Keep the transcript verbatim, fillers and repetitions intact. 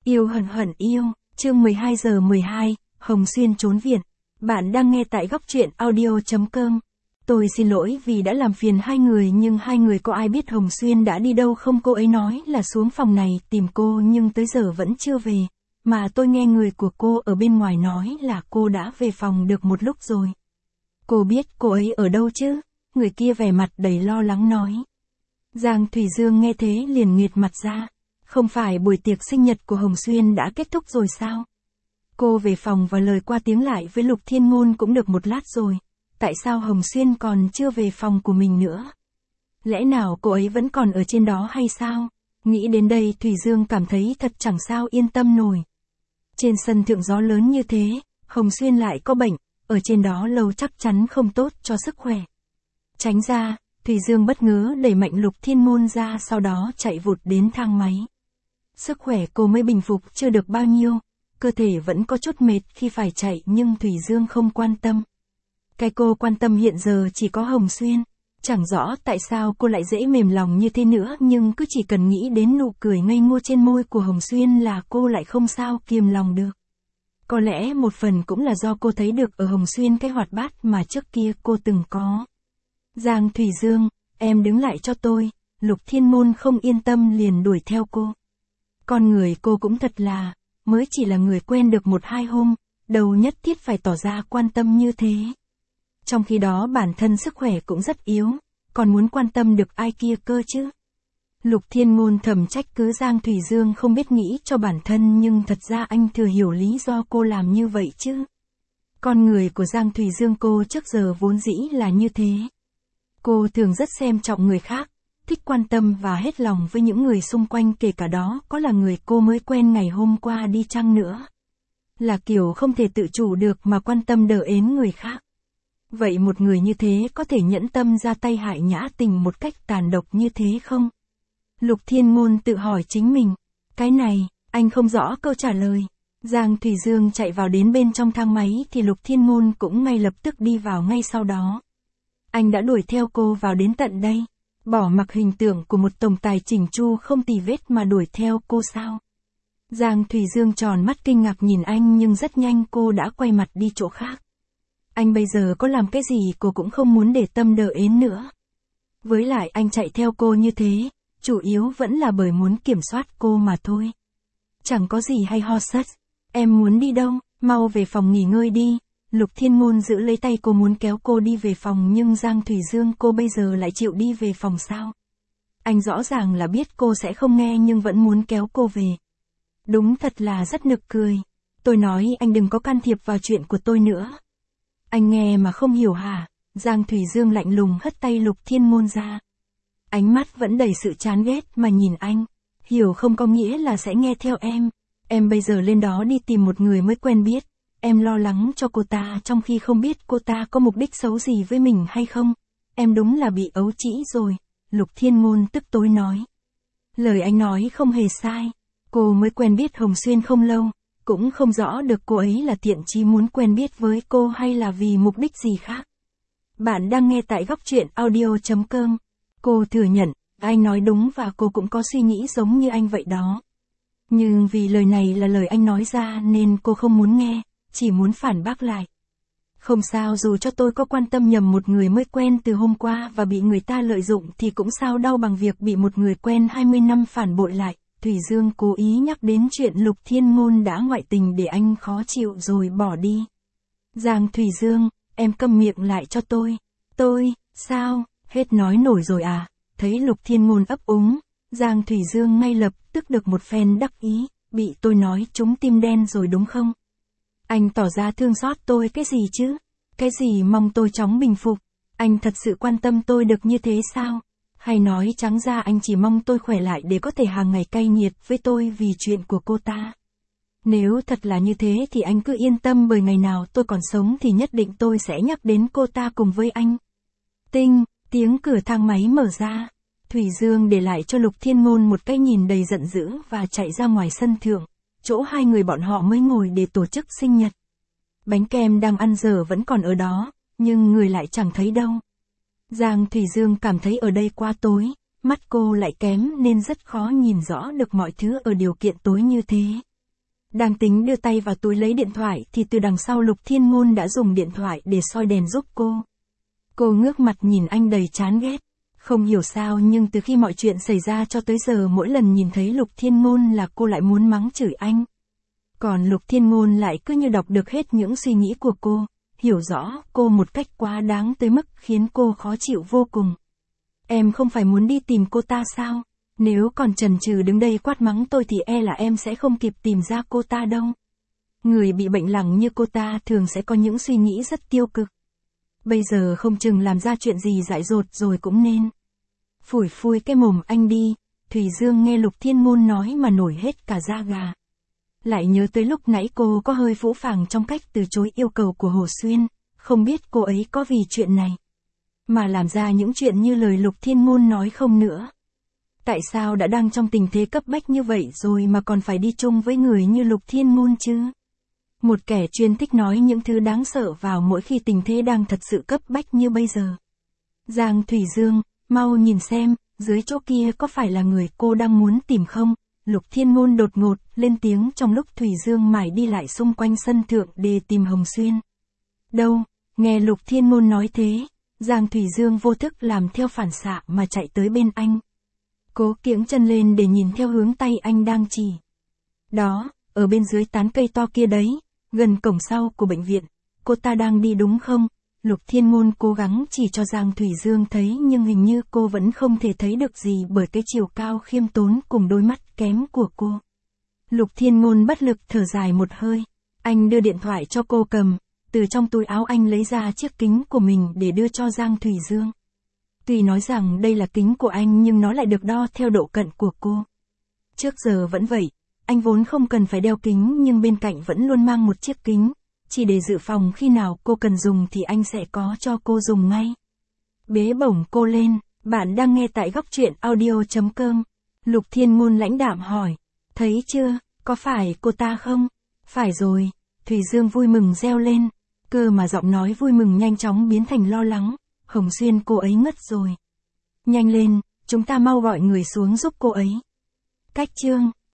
Yêu hận hận yêu, chương mười hai giờ mười hai, Hồng Xuyên trốn viện. Bạn đang nghe tại góc truyện audio chấm com. Tôi xin lỗi vì đã làm phiền hai người, nhưng hai người có ai biết Hồng Xuyên đã đi đâu không? Cô ấy nói là xuống phòng này tìm cô nhưng tới giờ vẫn chưa về. Mà tôi nghe người của cô ở bên ngoài nói là cô đã về phòng được một lúc rồi. Cô biết cô ấy ở đâu chứ? Người kia vẻ mặt đầy lo lắng nói. Giang Thủy Dương nghe thế liền nghiệt mặt ra. Không phải buổi tiệc sinh nhật của Hồng Xuyên đã kết thúc rồi sao? Cô về phòng và lời qua tiếng lại với Lục Thiên Ngôn cũng được một lát rồi. Tại sao Hồng Xuyên còn chưa về phòng của mình nữa? Lẽ nào cô ấy vẫn còn ở trên đó hay sao? Nghĩ đến đây Thủy Dương cảm thấy thật chẳng sao yên tâm nổi. Trên sân thượng gió lớn như thế, Hồng Xuyên lại có bệnh, ở trên đó lâu chắc chắn không tốt cho sức khỏe. Tránh ra, Thủy Dương bất ngờ đẩy mạnh Lục Thiên Ngôn ra, sau đó chạy vụt đến thang máy. Sức khỏe cô mới bình phục chưa được bao nhiêu, cơ thể vẫn có chút mệt khi phải chạy, nhưng Thủy Dương không quan tâm. Cái cô quan tâm hiện giờ chỉ có Hồng Xuyên. Chẳng rõ tại sao cô lại dễ mềm lòng như thế nữa, nhưng cứ chỉ cần nghĩ đến nụ cười ngây ngô trên môi của Hồng Xuyên là cô lại không sao kiềm lòng được. Có lẽ một phần cũng là do cô thấy được ở Hồng Xuyên cái hoạt bát mà trước kia cô từng có. Giang Thủy Dương, em đứng lại cho tôi. Lục Thiên Ngôn không yên tâm liền đuổi theo cô. Con người cô cũng thật là, mới chỉ là người quen được một hai hôm, đâu nhất thiết phải tỏ ra quan tâm như thế. Trong khi đó bản thân sức khỏe cũng rất yếu, còn muốn quan tâm được ai kia cơ chứ. Lục Thiên Ngôn thầm trách cứ Giang Thủy Dương không biết nghĩ cho bản thân, nhưng thật ra anh thừa hiểu lý do cô làm như vậy chứ. Con người của Giang Thủy Dương cô trước giờ vốn dĩ là như thế. Cô thường rất xem trọng người khác, thích quan tâm và hết lòng với những người xung quanh, kể cả đó có là người cô mới quen ngày hôm qua đi chăng nữa. Là kiểu không thể tự chủ được mà quan tâm đờ ến người khác. Vậy một người như thế có thể nhẫn tâm ra tay hại Nhã Tình một cách tàn độc như thế không? Lục Thiên Ngôn tự hỏi chính mình. Cái này, anh không rõ câu trả lời. Giang Thủy Dương chạy vào đến bên trong thang máy thì Lục Thiên Ngôn cũng ngay lập tức đi vào ngay sau đó. Anh đã đuổi theo cô vào đến tận đây. Bỏ mặc hình tượng của một tổng tài chỉnh chu không tì vết mà đuổi theo cô sao? Giang Thủy Dương tròn mắt kinh ngạc nhìn anh, nhưng rất nhanh cô đã quay mặt đi chỗ khác. Anh bây giờ có làm cái gì cô cũng không muốn để tâm đờ ến nữa. Với lại anh chạy theo cô như thế, chủ yếu vẫn là bởi muốn kiểm soát cô mà thôi. Chẳng có gì hay ho sất. Em muốn đi đâu? Mau về phòng nghỉ ngơi đi. Lục Thiên Ngôn giữ lấy tay cô muốn kéo cô đi về phòng, nhưng Giang Thủy Dương cô bây giờ lại chịu đi về phòng sao? Anh rõ ràng là biết cô sẽ không nghe nhưng vẫn muốn kéo cô về. Đúng thật là rất nực cười. Tôi nói anh đừng có can thiệp vào chuyện của tôi nữa. Anh nghe mà không hiểu hả? Giang Thủy Dương lạnh lùng hất tay Lục Thiên Ngôn ra. Ánh mắt vẫn đầy sự chán ghét mà nhìn anh. Hiểu không có nghĩa là sẽ nghe theo em. Em bây giờ lên đó đi tìm một người mới quen biết. Em lo lắng cho cô ta trong khi không biết cô ta có mục đích xấu gì với mình hay không. Em đúng là bị ấu trĩ rồi. Lục Thiên Ngôn tức tối nói. Lời anh nói không hề sai. Cô mới quen biết Hồng Xuyên không lâu. Cũng không rõ được cô ấy là thiện chí muốn quen biết với cô hay là vì mục đích gì khác. Bạn đang nghe tại góc truyện audio chấm com. Cô thừa nhận, anh nói đúng và cô cũng có suy nghĩ giống như anh vậy đó. Nhưng vì lời này là lời anh nói ra nên cô không muốn nghe, chỉ muốn phản bác lại. Không sao, dù cho tôi có quan tâm nhầm một người mới quen từ hôm qua và bị người ta lợi dụng thì cũng sao đau bằng việc bị một người quen hai mươi năm phản bội lại. Thủy Dương cố ý nhắc đến chuyện Lục Thiên Ngôn đã ngoại tình để anh khó chịu rồi bỏ đi. Giang Thủy Dương, em câm miệng lại cho tôi. Tôi, sao, hết nói nổi rồi à? Thấy Lục Thiên Ngôn ấp úng, Giang Thủy Dương ngay lập tức được một phen đắc ý. Bị tôi nói trúng tim đen rồi đúng không? Anh tỏ ra thương xót tôi cái gì chứ? Cái gì mong tôi chóng bình phục? Anh thật sự quan tâm tôi được như thế sao? Hay nói trắng ra anh chỉ mong tôi khỏe lại để có thể hàng ngày cay nghiệt với tôi vì chuyện của cô ta. Nếu thật là như thế thì anh cứ yên tâm, bởi ngày nào tôi còn sống thì nhất định tôi sẽ nhắc đến cô ta cùng với anh. Tinh, tiếng cửa thang máy mở ra. Thủy Dương để lại cho Lục Thiên Ngôn một cái nhìn đầy giận dữ và chạy ra ngoài sân thượng, chỗ hai người bọn họ mới ngồi để tổ chức sinh nhật. Bánh kem đang ăn dở vẫn còn ở đó, nhưng người lại chẳng thấy đâu. Giang Thủy Dương cảm thấy ở đây quá tối, mắt cô lại kém nên rất khó nhìn rõ được mọi thứ ở điều kiện tối như thế. Đang tính đưa tay vào túi lấy điện thoại thì từ đằng sau Lục Thiên Ngôn đã dùng điện thoại để soi đèn giúp cô. Cô ngước mặt nhìn anh đầy chán ghét. Không hiểu sao nhưng từ khi mọi chuyện xảy ra cho tới giờ mỗi lần nhìn thấy Lục Thiên Ngôn là cô lại muốn mắng chửi anh. Còn Lục Thiên Ngôn lại cứ như đọc được hết những suy nghĩ của cô, hiểu rõ cô một cách quá đáng tới mức khiến cô khó chịu vô cùng. Em không phải muốn đi tìm cô ta sao? Nếu còn chần chừ đứng đây quát mắng tôi thì e là em sẽ không kịp tìm ra cô ta đâu. Người bị bệnh lẳng như cô ta thường sẽ có những suy nghĩ rất tiêu cực. Bây giờ không chừng làm ra chuyện gì dại dột rồi cũng nên. Phủi phui cái mồm anh đi, Thùy Dương nghe Lục Thiên Ngôn nói mà nổi hết cả da gà. Lại nhớ tới lúc nãy cô có hơi phũ phàng trong cách từ chối yêu cầu của Hồ Xuyên, không biết cô ấy có vì chuyện này mà làm ra những chuyện như lời Lục Thiên Ngôn nói không nữa. Tại sao đã đang trong tình thế cấp bách như vậy rồi mà còn phải đi chung với người như Lục Thiên Ngôn chứ? Một kẻ chuyên thích nói những thứ đáng sợ vào mỗi khi tình thế đang thật sự cấp bách như bây giờ. Giang Thủy Dương, mau nhìn xem, dưới chỗ kia có phải là người cô đang muốn tìm không? Lục Thiên Ngôn đột ngột lên tiếng trong lúc Thủy Dương mải đi lại xung quanh sân thượng để tìm Hồng Xuyên. Đâu, nghe Lục Thiên Ngôn nói thế, Giang Thủy Dương vô thức làm theo phản xạ mà chạy tới bên anh. Cố kiễng chân lên để nhìn theo hướng tay anh đang chỉ. Đó, ở bên dưới tán cây to kia đấy, gần cổng sau của bệnh viện, cô ta đang đi đúng không? Lục Thiên Ngôn cố gắng chỉ cho Giang Thủy Dương thấy nhưng hình như cô vẫn không thể thấy được gì bởi cái chiều cao khiêm tốn cùng đôi mắt kém của cô. Lục Thiên Ngôn bất lực thở dài một hơi. Anh đưa điện thoại cho cô cầm, từ trong túi áo anh lấy ra chiếc kính của mình để đưa cho Giang Thủy Dương. Tuy nói rằng đây là kính của anh nhưng nó lại được đo theo độ cận của cô. Trước giờ vẫn vậy, anh vốn không cần phải đeo kính nhưng bên cạnh vẫn luôn mang một chiếc kính. Chỉ để dự phòng khi nào cô cần dùng thì anh sẽ có cho cô dùng ngay. Bế bổng cô lên, bạn đang nghe tại góc truyện audio chấm com. Lục Thiên Ngôn lãnh đạm hỏi, thấy chưa, có phải cô ta không? Phải rồi, Thùy Dương vui mừng reo lên, cơ mà giọng nói vui mừng nhanh chóng biến thành lo lắng, Hồng Xuyên cô ấy ngất rồi. Nhanh lên, chúng ta mau gọi người xuống giúp cô ấy. Cách chương